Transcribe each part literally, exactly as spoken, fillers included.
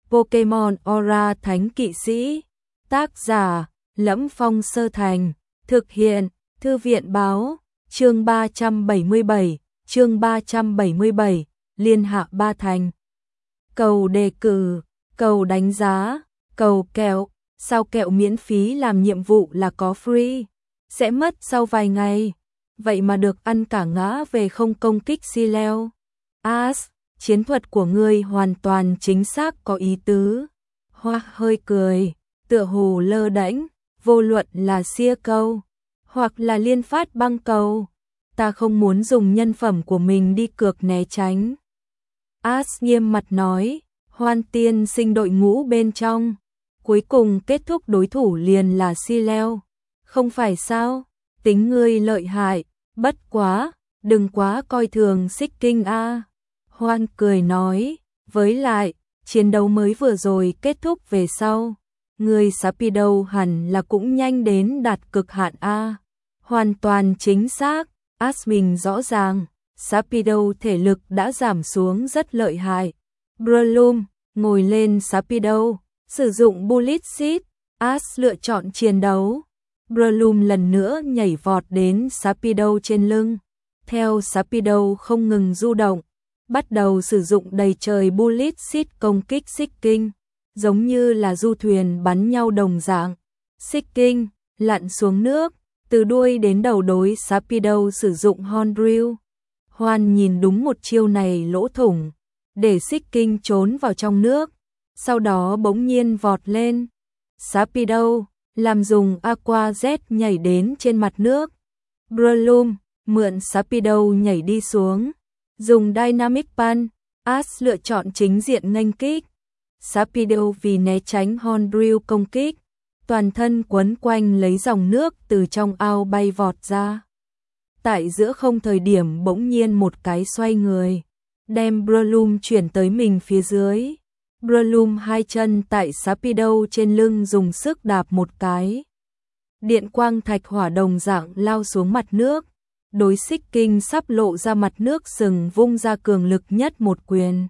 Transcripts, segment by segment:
Pokemon Aura Thánh Kỵ Sĩ. Tác giả: Lẫm Phong Sơ Thành. Thực hiện: Thư viện báo. Chương ba trăm bảy mươi bảy, chương ba trăm bảy mươi bảy, Liên Hạ Ba Thành. Cầu đề cử, cầu đánh giá, cầu kẹo, sao kẹo miễn phí làm nhiệm vụ là có free, sẽ mất sau vài ngày, vậy mà được ăn cả ngã về không công kích si leo. As, chiến thuật của ngươi hoàn toàn chính xác có ý tứ. Hoa hơi cười, tựa hồ lơ đễnh, vô luận là xia câu, hoặc là liên phát băng cầu, ta không muốn dùng nhân phẩm của mình đi cược né tránh. As nghiêm mặt nói, Hoan tiên sinh đội ngũ bên trong, cuối cùng kết thúc đối thủ liền là si leo. Không phải sao, tính ngươi lợi hại, bất quá, đừng quá coi thường Xích Kinh a. Hoan cười nói, với lại, chiến đấu mới vừa rồi kết thúc về sau, người Sharpedo hẳn là cũng nhanh đến đạt cực hạn a. Hoàn toàn chính xác, As mình rõ ràng, Sharpedo thể lực đã giảm xuống rất lợi hại. Breloom ngồi lên Sharpedo, sử dụng Bullet Seed, As lựa chọn chiến đấu. Breloom lần nữa nhảy vọt đến Sharpedo trên lưng, theo Sharpedo không ngừng du động, bắt đầu sử dụng đầy trời Bullet Seed công kích Xích Kinh, giống như là du thuyền bắn nhau đồng dạng. Xích Kinh lặn xuống nước, từ đuôi đến đầu đối Sharpedo sử dụng Horn Drill. Hoan nhìn đúng một chiêu này lỗ thủng, để Xích Kinh trốn vào trong nước, sau đó bỗng nhiên vọt lên. Sharpedo làm dùng Aqua Jet nhảy đến trên mặt nước. Breloom mượn Sharpedo nhảy đi xuống, dùng Dynamic Punch. As lựa chọn chính diện nghênh kích. Sharpedo vì né tránh Horn Drill công kích, toàn thân quấn quanh lấy dòng nước từ trong ao bay vọt ra. Tại giữa không thời điểm bỗng nhiên một cái xoay người, đem Breloom chuyển tới mình phía dưới. Breloom hai chân tại Sharpedo trên lưng dùng sức đạp một cái. Điện quang thạch hỏa đồng dạng lao xuống mặt nước, đối Xích Kinh sắp lộ ra mặt nước sừng vung ra cường lực nhất một quyền.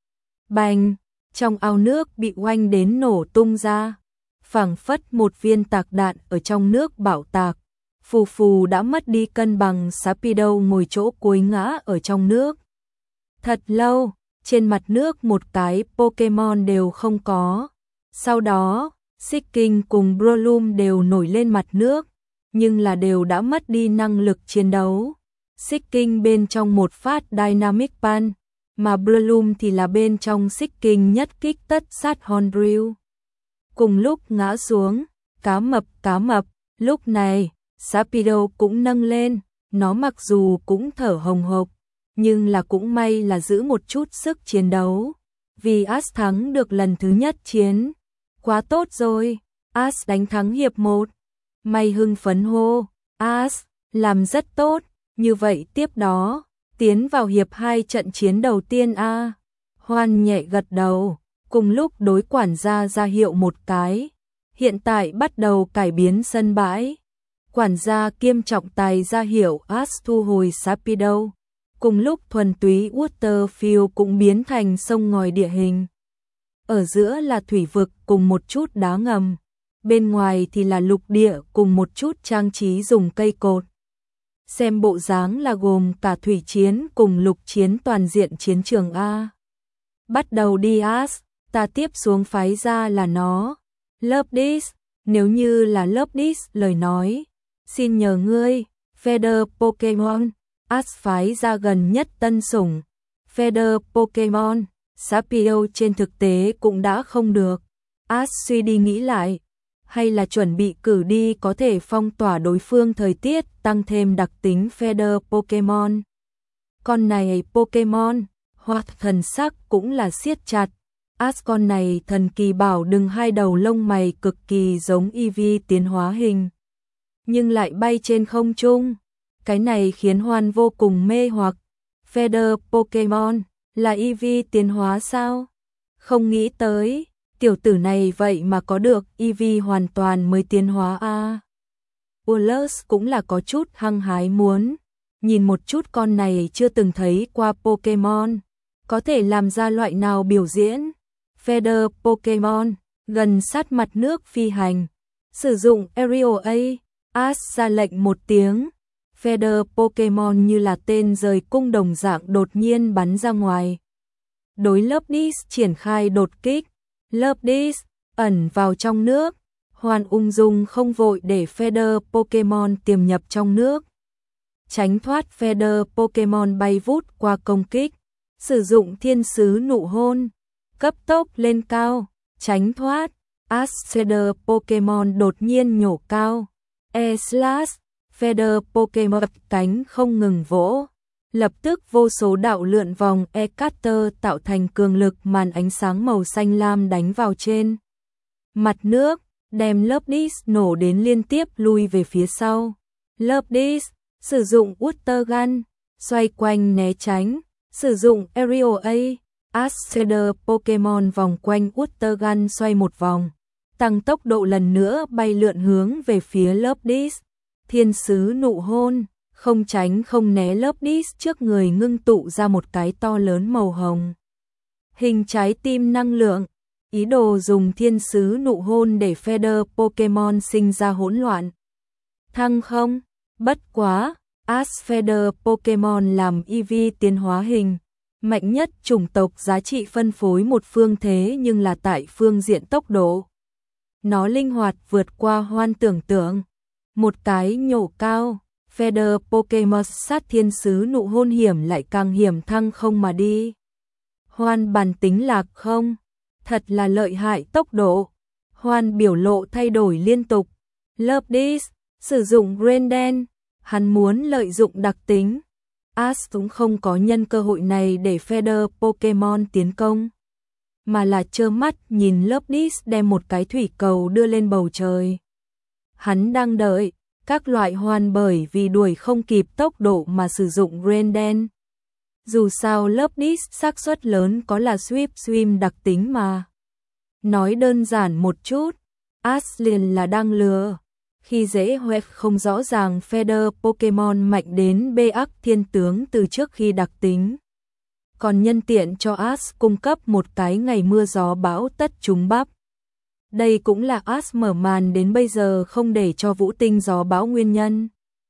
Bành, trong ao nước bị oanh đến nổ tung ra, phảng phất một viên tạc đạn ở trong nước bạo tạc. Phù phù đã mất đi cân bằng, Sharpedo ngồi chỗ cuối ngã ở trong nước. Thật lâu, trên mặt nước một cái Pokemon đều không có. Sau đó, Xích Kinh cùng Breloom đều nổi lên mặt nước, nhưng là đều đã mất đi năng lực chiến đấu. Xích Kinh bên trong một phát Dynamic Punch, mà Breloom thì là bên trong Xích Kinh nhất kích tất sát Horn Drill. Cùng lúc ngã xuống, cá mập cá mập, lúc này, Sharpedo cũng nâng lên, nó mặc dù cũng thở hồng hộc, nhưng là cũng may là giữ một chút sức chiến đấu, vì As thắng được lần thứ nhất chiến. Quá tốt rồi, As đánh thắng hiệp một. May hưng phấn hô, As, làm rất tốt, như vậy tiếp đó, tiến vào hiệp hai trận chiến đầu tiên a. Hoan nhẹ gật đầu, cùng lúc đối quản gia ra hiệu một cái, hiện tại bắt đầu cải biến sân bãi. Quản gia kiêm trọng tài ra hiệu As thu hồi Sharpedo, cùng lúc thuần túy Waterfield cũng biến thành sông ngòi địa hình. Ở giữa là thủy vực cùng một chút đá ngầm, bên ngoài thì là lục địa cùng một chút trang trí dùng cây cột. Xem bộ dáng là gồm cả thủy chiến cùng lục chiến toàn diện chiến trường a. Bắt đầu đi As, ta tiếp xuống phái ra là nó. Lobdis, nếu như là Lobdis lời nói, xin nhờ ngươi, Feather Pokemon. As phái ra gần nhất tân sủng, Feather Pokemon. Sharpedo trên thực tế cũng đã không được. As suy đi nghĩ lại, hay là chuẩn bị cử đi có thể phong tỏa đối phương thời tiết, tăng thêm đặc tính Feather Pokemon. Con này Pokemon, hoặc thần sắc cũng là siết chặt. As con này thần kỳ bảo đừng hai đầu lông mày cực kỳ giống Eevee tiến hóa hình, nhưng lại bay trên không trung. Cái này khiến Hoan vô cùng mê hoặc. Feather Pokemon là Eevee tiến hóa sao? Không nghĩ tới, tiểu tử này vậy mà có được Eevee hoàn toàn mới tiến hóa a. À. Ullus cũng là có chút hăng hái muốn nhìn một chút con này chưa từng thấy qua Pokemon, có thể làm ra loại nào biểu diễn. Feather Pokemon, gần sát mặt nước phi hành. Sử dụng Aerial A, Ash ra lệnh một tiếng. Feather Pokemon như là tên rời cung đồng dạng đột nhiên bắn ra ngoài. Đối Lopnis triển khai đột kích. Lopnis ẩn vào trong nước. Hoan ung dung không vội để Feather Pokemon tiềm nhập trong nước. Tránh thoát Feather Pokemon bay vút qua công kích. Sử dụng thiên sứ nụ hôn. Cấp tốc lên cao. Tránh thoát. Ash Feather Pokemon đột nhiên nhổ cao. E-Slash. Feather Pokemon cánh không ngừng vỗ. Lập tức vô số đạo lượn vòng E-Cutter tạo thành cường lực màn ánh sáng màu xanh lam đánh vào trên mặt nước, đem Lopnis nổ đến liên tiếp lui về phía sau. Lopnis sử dụng Water Gun, xoay quanh né tránh, sử dụng Aerial A, Ash Feather Pokemon vòng quanh Water Gun xoay một vòng, tăng tốc độ lần nữa bay lượn hướng về phía Lopnis. Thiên sứ nụ hôn, không tránh không né, Lopnis trước người ngưng tụ ra một cái to lớn màu hồng. Hình trái tim năng lượng, ý đồ dùng thiên sứ nụ hôn để Feather Pokemon sinh ra hỗn loạn. Thăng không, bất quá, Ash Feather Pokemon làm e vê tiến hóa hình, mạnh nhất chủng tộc giá trị phân phối một phương thế nhưng là tại phương diện tốc độ. Nó linh hoạt vượt qua Hoan tưởng tượng. Một cái nhổ cao, Feather Pokemon sát thiên sứ nụ hôn hiểm lại càng hiểm thăng không mà đi. Hoan bản tính lạc không, thật là lợi hại tốc độ. Hoan biểu lộ thay đổi liên tục. Lopnis sử dụng Grendel, hắn muốn lợi dụng đặc tính. Ash cũng không có nhân cơ hội này để Feather Pokemon tiến công, mà là trơ mắt nhìn Lopnis đem một cái thủy cầu đưa lên bầu trời. Hắn đang đợi các loại Hoan bởi vì đuổi không kịp tốc độ mà sử dụng Grendel. Dù sao Lopnis xác suất lớn có là Sweep Swim đặc tính mà. Nói đơn giản một chút, Ash liền là đang lừa. Khi dễ hoẹt không rõ ràng Feather Pokemon mạnh đến bê ác thiên tướng từ trước khi đặc tính. Còn nhân tiện cho Ash cung cấp một cái ngày mưa gió bão tất trúng bắp. Đây cũng là Ash mở màn đến bây giờ không để cho vũ tinh gió bão nguyên nhân.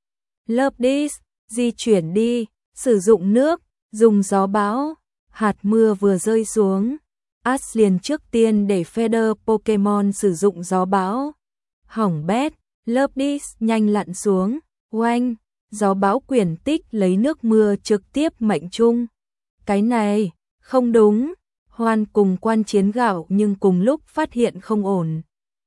Lopnis, di chuyển đi, sử dụng nước, dùng gió bão, hạt mưa vừa rơi xuống. Ash liền trước tiên để Feather Pokemon sử dụng gió bão. Hỏng bét, Lopnis nhanh lặn xuống, oanh, gió bão quyển tích lấy nước mưa trực tiếp mệnh trung. Cái này, không đúng. Hoan cùng quan chiến gạo nhưng cùng lúc phát hiện không ổn.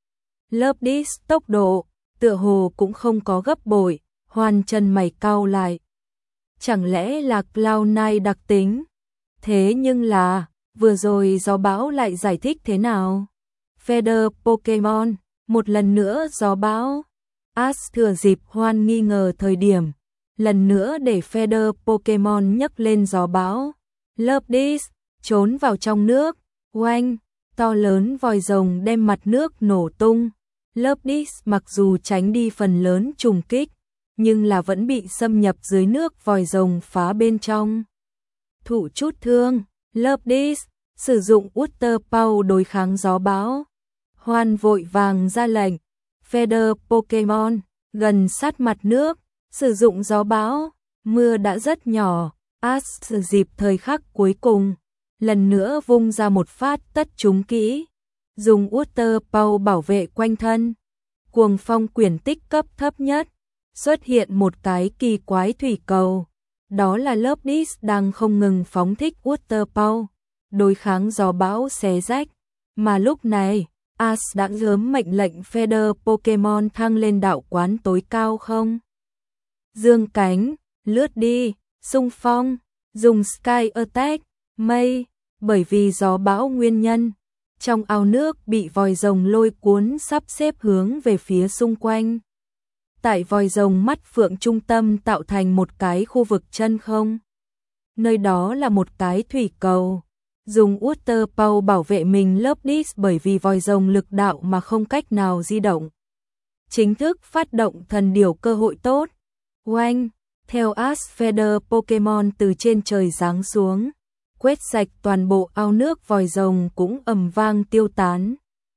Lopnis tốc độ, tựa hồ cũng không có gấp bội, Hoan chân mày cau lại. Chẳng lẽ là Cloud Nine đặc tính? Thế nhưng là, vừa rồi gió bão lại giải thích thế nào? Feather Pokemon, một lần nữa gió bão. Ash thừa dịp Hoan nghi ngờ thời điểm, lần nữa để Feather Pokemon nhấc lên gió bão. Lopnis trốn vào trong nước, oanh, to lớn vòi rồng đem mặt nước nổ tung. Lopnis mặc dù tránh đi phần lớn trùng kích, nhưng là vẫn bị xâm nhập dưới nước vòi rồng phá bên trong. Thụ chút thương, Lopnis sử dụng Water Power đối kháng gió bão. Hoan vội vàng ra lệnh, Feather Pokemon gần sát mặt nước, sử dụng gió bão. Mưa đã rất nhỏ, Ash dịp thời khắc cuối cùng, lần nữa vung ra một phát tất trúng kỹ, dùng Water Power bảo vệ quanh thân. Cuồng phong quyển tích cấp thấp nhất, xuất hiện một cái kỳ quái thủy cầu, đó là Lopnis đang không ngừng phóng thích Water Power, đối kháng gió bão xé rách, mà lúc này, Ash đã sớm mệnh lệnh Feather Pokemon thăng lên đạo quán tối cao không. Dương cánh, lướt đi, xung phong, dùng Sky Attack, mây, bởi vì gió bão nguyên nhân, trong ao nước bị vòi rồng lôi cuốn sắp xếp hướng về phía xung quanh. Tại vòi rồng mắt phượng trung tâm tạo thành một cái khu vực chân không. Nơi đó là một cái thủy cầu. Dùng Water Power bảo vệ mình Lopnis bởi vì vòi rồng lực đạo mà không cách nào di động. Chính thức phát động thần điểu cơ hội tốt. Oanh, theo Ash Feather Pokemon từ trên trời giáng xuống. quét sạch toàn bộ ao nước, vòi rồng cũng ầm vang tiêu tán.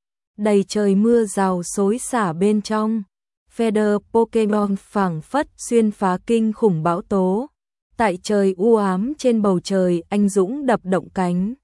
Đầy trời mưa rào xối xả bên trong. Feather Pokemon phảng phất xuyên phá kinh khủng bão tố. Tại trời u ám, trên bầu trời anh dũng đập động cánh.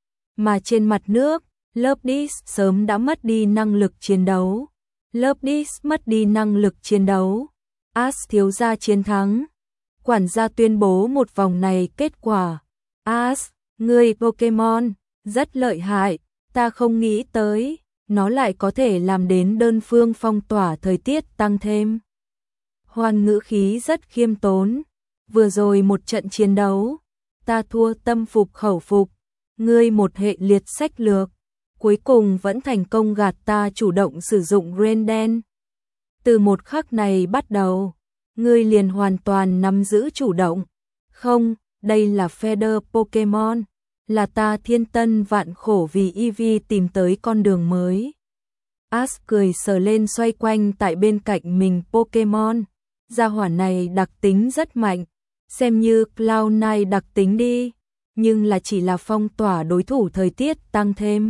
Mà trên mặt nước, Loptis sớm đã mất đi năng lực chiến đấu. Loptis mất đi năng lực chiến đấu. Ash thiếu gia chiến thắng. Quản gia tuyên bố một vòng này kết quả. Ash, người Pokemon, rất lợi hại, ta không nghĩ tới, nó lại có thể làm đến đơn phương phong tỏa thời tiết tăng thêm. Hoan ngữ khí rất khiêm tốn. Vừa rồi một trận chiến đấu, ta thua tâm phục khẩu phục, ngươi một hệ liệt sách lược, cuối cùng vẫn thành công gạt ta chủ động sử dụng Ren đen. Từ một khắc này bắt đầu, ngươi liền hoàn toàn nắm giữ chủ động. Không, đây là Feather Pokemon, là ta thiên tân vạn khổ vì Eevee tìm tới con đường mới. Ash cười sờ lên xoay quanh tại bên cạnh mình Pokemon, gia hỏa này đặc tính rất mạnh, xem như Cloud Nine đặc tính đi, nhưng là chỉ là phong tỏa đối thủ thời tiết tăng thêm,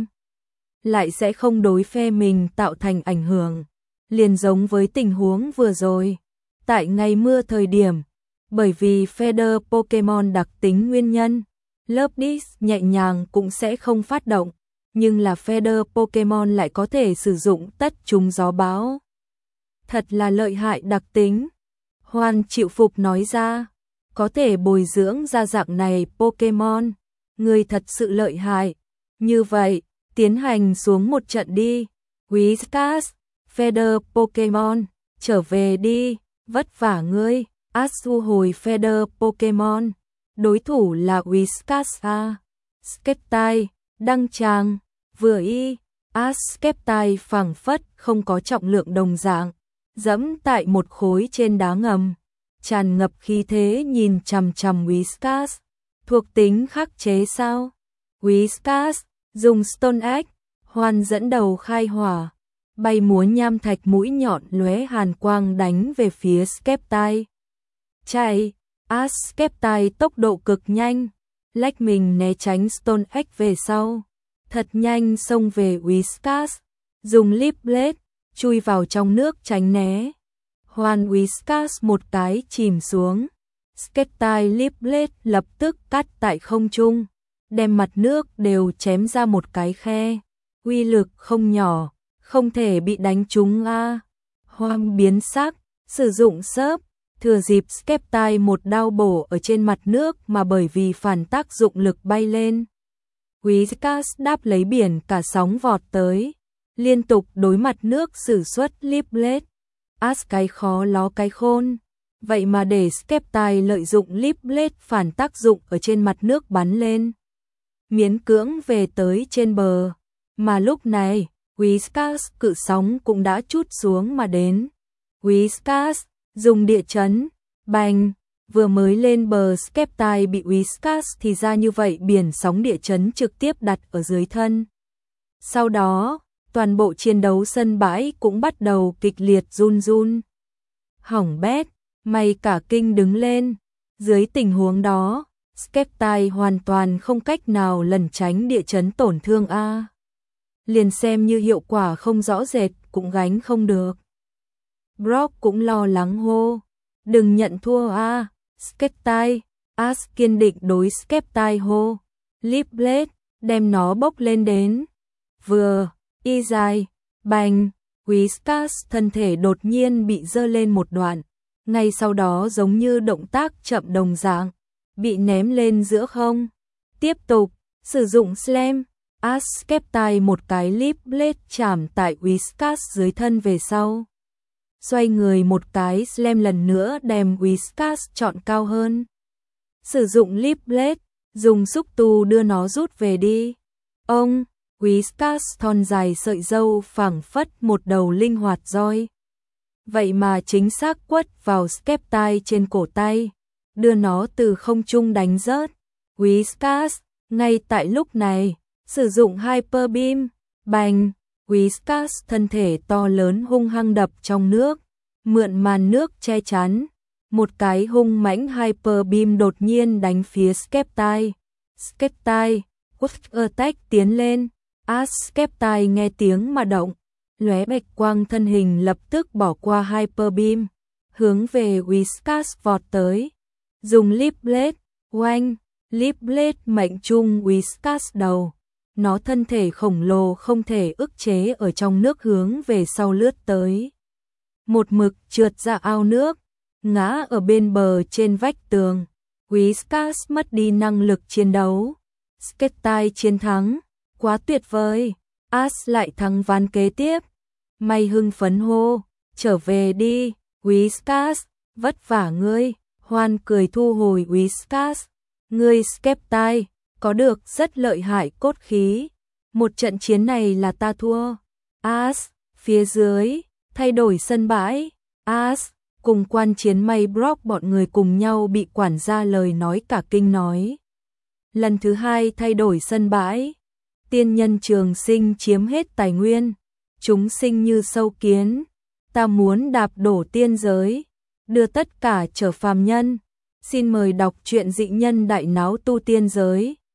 lại sẽ không đối phe mình tạo thành ảnh hưởng, liền giống với tình huống vừa rồi. Tại ngày mưa thời điểm, bởi vì Feather Pokemon đặc tính nguyên nhân, Loptis nhẹ nhàng cũng sẽ không phát động, nhưng là Feather Pokemon lại có thể sử dụng tất trúng gió bão. Thật là lợi hại đặc tính. Hoan chịu phục nói ra, có thể bồi dưỡng ra dạng này Pokemon, người thật sự lợi hại. Như vậy, tiến hành xuống một trận đi. Whiskas, Feather Pokemon, trở về đi, vất vả ngươi. Ash thu hồi Feather Pokemon, đối thủ là Whiskas a. Skeptile, đăng tràng, vừa y, Ash Skeptile phảng phất không có trọng lượng đồng dạng, dẫm tại một khối trên đá ngầm, tràn ngập khí thế nhìn chằm chằm Whiskas. Thuộc tính khắc chế sao? Whiskas, dùng Stone Axe, Hoan dẫn đầu khai hỏa, bay múa nham thạch mũi nhọn lóe hàn quang đánh về phía Skeptile. Chạy, Ash Skeptile tốc độ cực nhanh, lách mình né tránh Stone Axe về sau, thật nhanh xông về Whiskas, dùng Leaf Blade, chui vào trong nước tránh né. Hoan Whiskas một cái chìm xuống, Skeptile Leaf Blade lập tức cắt tại không trung, đem mặt nước đều chém ra một cái khe, uy lực không nhỏ, không thể bị đánh trúng a. Hoan biến sắc, sử dụng sớp, thừa dịp Skeptile một đao bổ ở trên mặt nước mà bởi vì phản tác dụng lực bay lên. Whiskas đáp lấy biển cả sóng vọt tới, liên tục đối mặt nước sử xuất Leaf Blade. Ash cái khó ló cái khôn, vậy mà để Skeptile lợi dụng Leaf Blade phản tác dụng ở trên mặt nước bắn lên, miễn cưỡng về tới trên bờ. Mà lúc này, Whiskas cự sóng cũng đã trút xuống mà đến. Whiskas dùng địa chấn, bành, vừa mới lên bờ Skeptile bị Whiskas thì ra như vậy biển sóng địa chấn trực tiếp đặt ở dưới thân. Sau đó, toàn bộ chiến đấu sân bãi cũng bắt đầu kịch liệt run run. Hỏng bét, may cả kinh đứng lên. Dưới tình huống đó, Skeptile hoàn toàn không cách nào lẩn tránh địa chấn tổn thương a. Liền xem như hiệu quả không rõ rệt cũng gánh không được. Brock cũng lo lắng hô, đừng nhận thua a, Skeptile. Ash kiên định đối Skeptile hô, Leaf Blade, đem nó bốc lên đến. Vừa, y dài, bành, Whiskas thân thể đột nhiên bị giơ lên một đoạn, ngay sau đó giống như động tác chậm đồng dạng, bị ném lên giữa không. Tiếp tục, sử dụng Slam, Ash Skeptile một cái Leaf Blade chạm tại Whiskas dưới thân về sau. Xoay người một cái Slam lần nữa đem Whiskas chọn cao hơn. Sử dụng Leaf Blade, dùng xúc tu đưa nó rút về đi. Ông, Whiskas thon dài sợi râu phảng phất một đầu linh hoạt roi. Vậy mà chính xác quất vào Skeptile trên cổ tay, đưa nó từ không trung đánh rớt. Whiskas, ngay tại lúc này, sử dụng Hyper Beam, bành, Whiskas thân thể to lớn hung hăng đập trong nước, mượn màn nước che chắn. Một cái hung mãnh Hyper Beam đột nhiên đánh phía Skeptile, Skeptai, Quốc Attack tiến lên. As Skeptai nghe tiếng mà động, lóe bạch quang thân hình lập tức bỏ qua Hyper Beam, hướng về Whiskas vọt tới. Dùng Leaf Blade, oanh, Leaf Blade mệnh trung Whiskas đầu. Nó thân thể khổng lồ không thể ức chế ở trong nước hướng về sau lướt tới. Một mực trượt ra ao nước, ngã ở bên bờ trên vách tường. Whiskas mất đi năng lực chiến đấu. Skeptai chiến thắng, quá tuyệt vời. As lại thắng ván kế tiếp. May hưng phấn hô, trở về đi, Whiskas, vất vả ngươi. Hoan cười thu hồi Whiskas. Ngươi Skeptai, có được rất lợi hại cốt khí. Một trận chiến này là ta thua. As, phía dưới, thay đổi sân bãi. As, cùng quan chiến May Brock bọn người cùng nhau bị quản gia lời nói cả kinh nói. Lần thứ hai thay đổi sân bãi. Tiên nhân trường sinh chiếm hết tài nguyên. Chúng sinh như sâu kiến. Ta muốn đạp đổ tiên giới. Đưa tất cả trở phàm nhân. Xin mời đọc truyện Dị Nhân Đại Náo Tu Tiên Giới.